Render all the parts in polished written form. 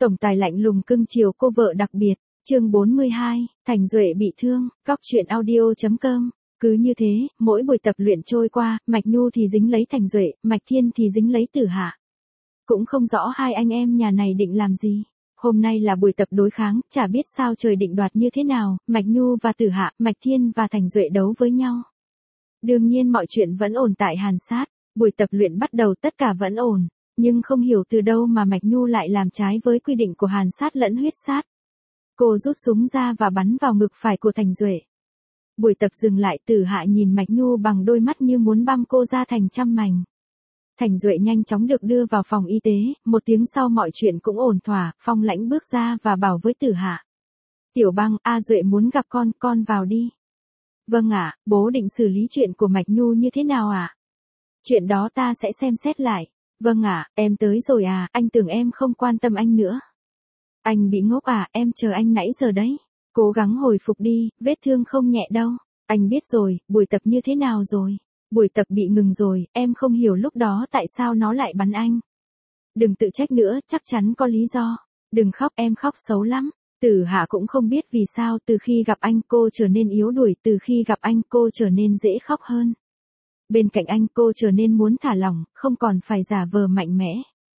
Tổng tài lạnh lùng cưng chiều cô vợ đặc biệt, chương 42, Thành Duệ bị thương, góc truyện audio.com. Cứ như thế, mỗi buổi tập luyện trôi qua, Mạch Nhu thì dính lấy Thành Duệ, Mạch Thiên thì dính lấy Tử Hạ. Cũng không rõ hai anh em nhà này định làm gì. Hôm nay là buổi tập đối kháng, chả biết sao trời định đoạt như thế nào, Mạch Nhu và Tử Hạ, Mạch Thiên và Thành Duệ đấu với nhau. Đương nhiên mọi chuyện vẫn ổn tại Hàn Sát, buổi tập luyện bắt đầu tất cả vẫn ổn, nhưng không hiểu từ đâu mà Mạch Nhu lại làm trái với quy định của Hàn Sát lẫn huyết sát. Cô rút súng ra và bắn vào ngực phải của Thành Duệ. Buổi tập dừng lại, Tử Hạ nhìn Mạch Nhu bằng đôi mắt như muốn băm cô ra thành trăm mảnh. Thành Duệ nhanh chóng được đưa vào phòng y tế, một tiếng sau mọi chuyện cũng ổn thỏa, Phong Lãnh bước ra và bảo với Tử Hạ. Tiểu Băng, A Duệ muốn gặp con vào đi. Vâng ạ, bố định xử lý chuyện của Mạch Nhu như thế nào ạ? Chuyện đó ta sẽ xem xét lại. Vâng ạ, em tới rồi à, anh tưởng em không quan tâm anh nữa. Anh bị ngốc à, em chờ anh nãy giờ đấy. Cố gắng hồi phục đi, vết thương không nhẹ đâu. Anh biết rồi, buổi tập như thế nào rồi? Buổi tập bị ngừng rồi, em không hiểu lúc đó tại sao nó lại bắn anh. Đừng tự trách nữa, chắc chắn có lý do. Đừng khóc, em khóc xấu lắm. Tử Hạ cũng không biết vì sao từ khi gặp anh cô trở nên yếu đuổi, từ khi gặp anh cô trở nên dễ khóc hơn. Bên cạnh anh cô trở nên muốn thả lỏng, không còn phải giả vờ mạnh mẽ.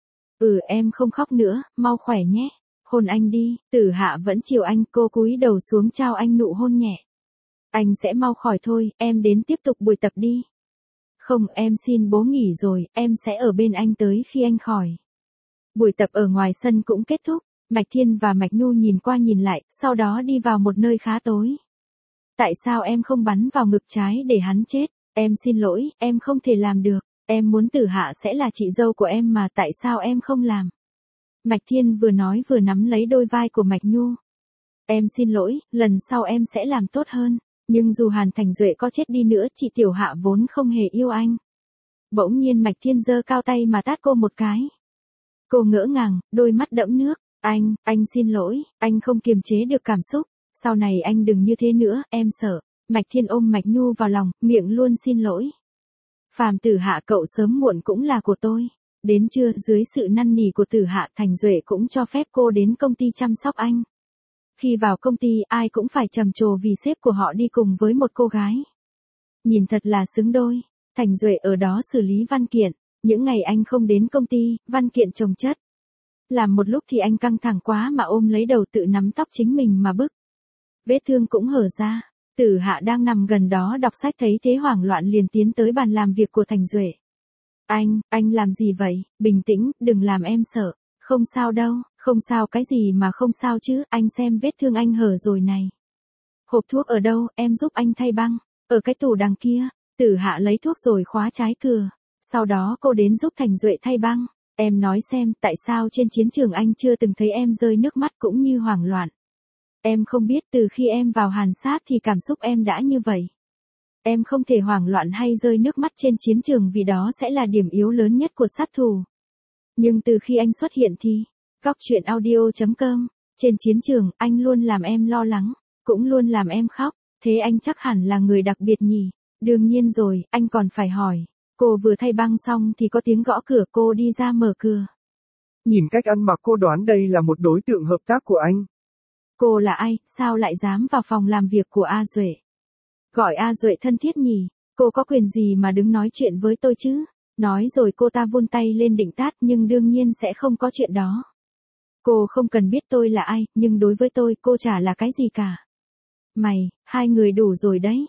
Em không khóc nữa, mau khỏe nhé. Hôn anh đi. Tử Hạ vẫn chiều anh, cô cúi đầu xuống trao anh nụ hôn nhẹ. Anh sẽ mau khỏi thôi, em đến tiếp tục buổi tập đi. Không, em xin bố nghỉ rồi, em sẽ ở bên anh tới khi anh khỏi. Buổi tập ở ngoài sân cũng kết thúc, Mạch Thiên và Mạch Nhu nhìn qua nhìn lại, sau đó đi vào một nơi khá tối. Tại sao em không bắn vào ngực trái để hắn chết? Em xin lỗi, em không thể làm được. Em muốn Tử Hạ sẽ là chị dâu của em mà tại sao em không làm? Mạch Thiên vừa nói vừa nắm lấy đôi vai của Mạch Nhu. Em xin lỗi, lần sau em sẽ làm tốt hơn. Nhưng dù Hàn Thành Duệ có chết đi nữa, chị Tiểu Hạ vốn không hề yêu anh. Bỗng nhiên Mạch Thiên giơ cao tay mà tát cô một cái. Cô ngỡ ngàng, đôi mắt đẫm nước. Anh xin lỗi, anh không kiềm chế được cảm xúc. Sau này anh đừng như thế nữa, em sợ. Mạch Thiên ôm Mạch Nhu vào lòng, miệng luôn xin lỗi. Phàm Tử Hạ cậu sớm muộn cũng là của tôi. Đến trưa, dưới sự năn nỉ của Tử Hạ, Thành Duệ cũng cho phép cô đến công ty chăm sóc anh. Khi vào công ty, ai cũng phải trầm trồ vì sếp của họ đi cùng với một cô gái. Nhìn thật là xứng đôi. Thành Duệ ở đó xử lý văn kiện. Những ngày anh không đến công ty, văn kiện chồng chất. Làm một lúc thì anh căng thẳng quá mà ôm lấy đầu tự nắm tóc chính mình mà bức. Vết thương cũng hở ra. Tử Hạ đang nằm gần đó đọc sách thấy thế hoảng loạn liền tiến tới bàn làm việc của Thành Duệ. Anh làm gì vậy? Bình tĩnh, đừng làm em sợ. Không sao đâu, không sao cái gì mà không sao chứ, anh xem vết thương anh hở rồi này. Hộp thuốc ở đâu, em giúp anh thay băng. Ở cái tủ đằng kia. Tử Hạ lấy thuốc rồi khóa trái cửa. Sau đó cô đến giúp Thành Duệ thay băng. Em nói xem, tại sao trên chiến trường anh chưa từng thấy em rơi nước mắt cũng như hoảng loạn. Em không biết từ khi em vào Hàn Sát thì cảm xúc em đã như vậy. Em không thể hoảng loạn hay rơi nước mắt trên chiến trường vì đó sẽ là điểm yếu lớn nhất của sát thủ. Nhưng từ khi anh xuất hiện thì, góc truyện audio.com, trên chiến trường, anh luôn làm em lo lắng, cũng luôn làm em khóc, thế anh chắc hẳn là người đặc biệt nhỉ? Đương nhiên rồi, anh còn phải hỏi. Cô vừa thay băng xong thì có tiếng gõ cửa, cô đi ra mở cửa. Nhìn cách ăn mặc cô đoán đây là một đối tượng hợp tác của anh. Cô là ai, sao lại dám vào phòng làm việc của A Duệ? Gọi A Duệ thân thiết nhỉ, cô có quyền gì mà đứng nói chuyện với tôi chứ? Nói rồi cô ta vươn tay lên định tát nhưng đương nhiên sẽ không có chuyện đó. Cô không cần biết tôi là ai, nhưng đối với tôi cô chả là cái gì cả. Hai người đủ rồi đấy.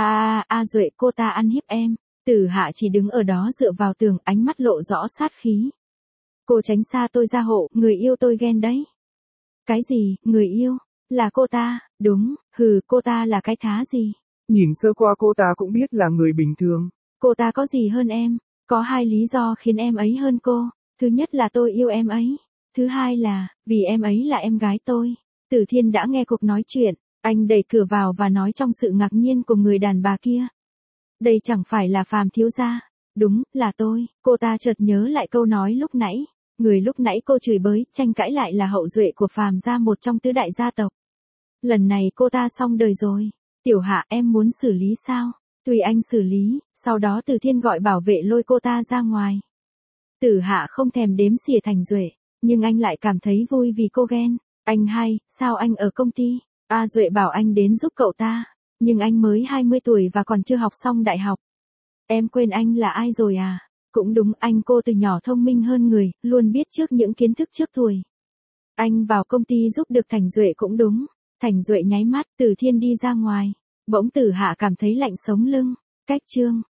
A Duệ, cô ta ăn hiếp em. Tử Hạ chỉ đứng ở đó dựa vào tường, ánh mắt lộ rõ sát khí. Cô tránh xa tôi ra hộ, người yêu tôi ghen đấy. Cái gì, người yêu? Là cô ta, đúng, cô ta là cái thá gì? Nhìn sơ qua cô ta cũng biết là người bình thường. Cô ta có gì hơn em? Có hai lý do khiến em ấy hơn cô. Thứ nhất là tôi yêu em ấy. Thứ hai là, vì em ấy là em gái tôi. Tử Thiên đã nghe cuộc nói chuyện. Anh đẩy cửa vào và nói trong sự ngạc nhiên của người đàn bà kia. Đây chẳng phải là Phàm thiếu gia. Đúng, là tôi. Cô ta chợt nhớ lại câu nói lúc nãy. Người lúc nãy cô chửi bới, tranh cãi lại là hậu duệ của Phàm gia, một trong tứ đại gia tộc. Lần này cô ta xong đời rồi. Tiểu Hạ, em muốn xử lý sao? Tùy anh xử lý. Sau đó Từ Thiên gọi bảo vệ lôi cô ta ra ngoài. Tử Hạ không thèm đếm xỉa Thành Duệ. Nhưng anh lại cảm thấy vui vì cô ghen. Anh hay, sao anh ở công ty? A Duệ bảo anh đến giúp cậu ta. Nhưng anh mới 20 tuổi và còn chưa học xong đại học. Em quên anh là ai rồi à? Cũng đúng, anh cô từ nhỏ thông minh hơn người, luôn biết trước những kiến thức trước tuổi. Anh vào công ty giúp được Thành Duệ cũng đúng. Thành Duệ nháy mắt, Từ Thiên đi ra ngoài. Bỗng Tử Hạ cảm thấy lạnh sống lưng. Cách chương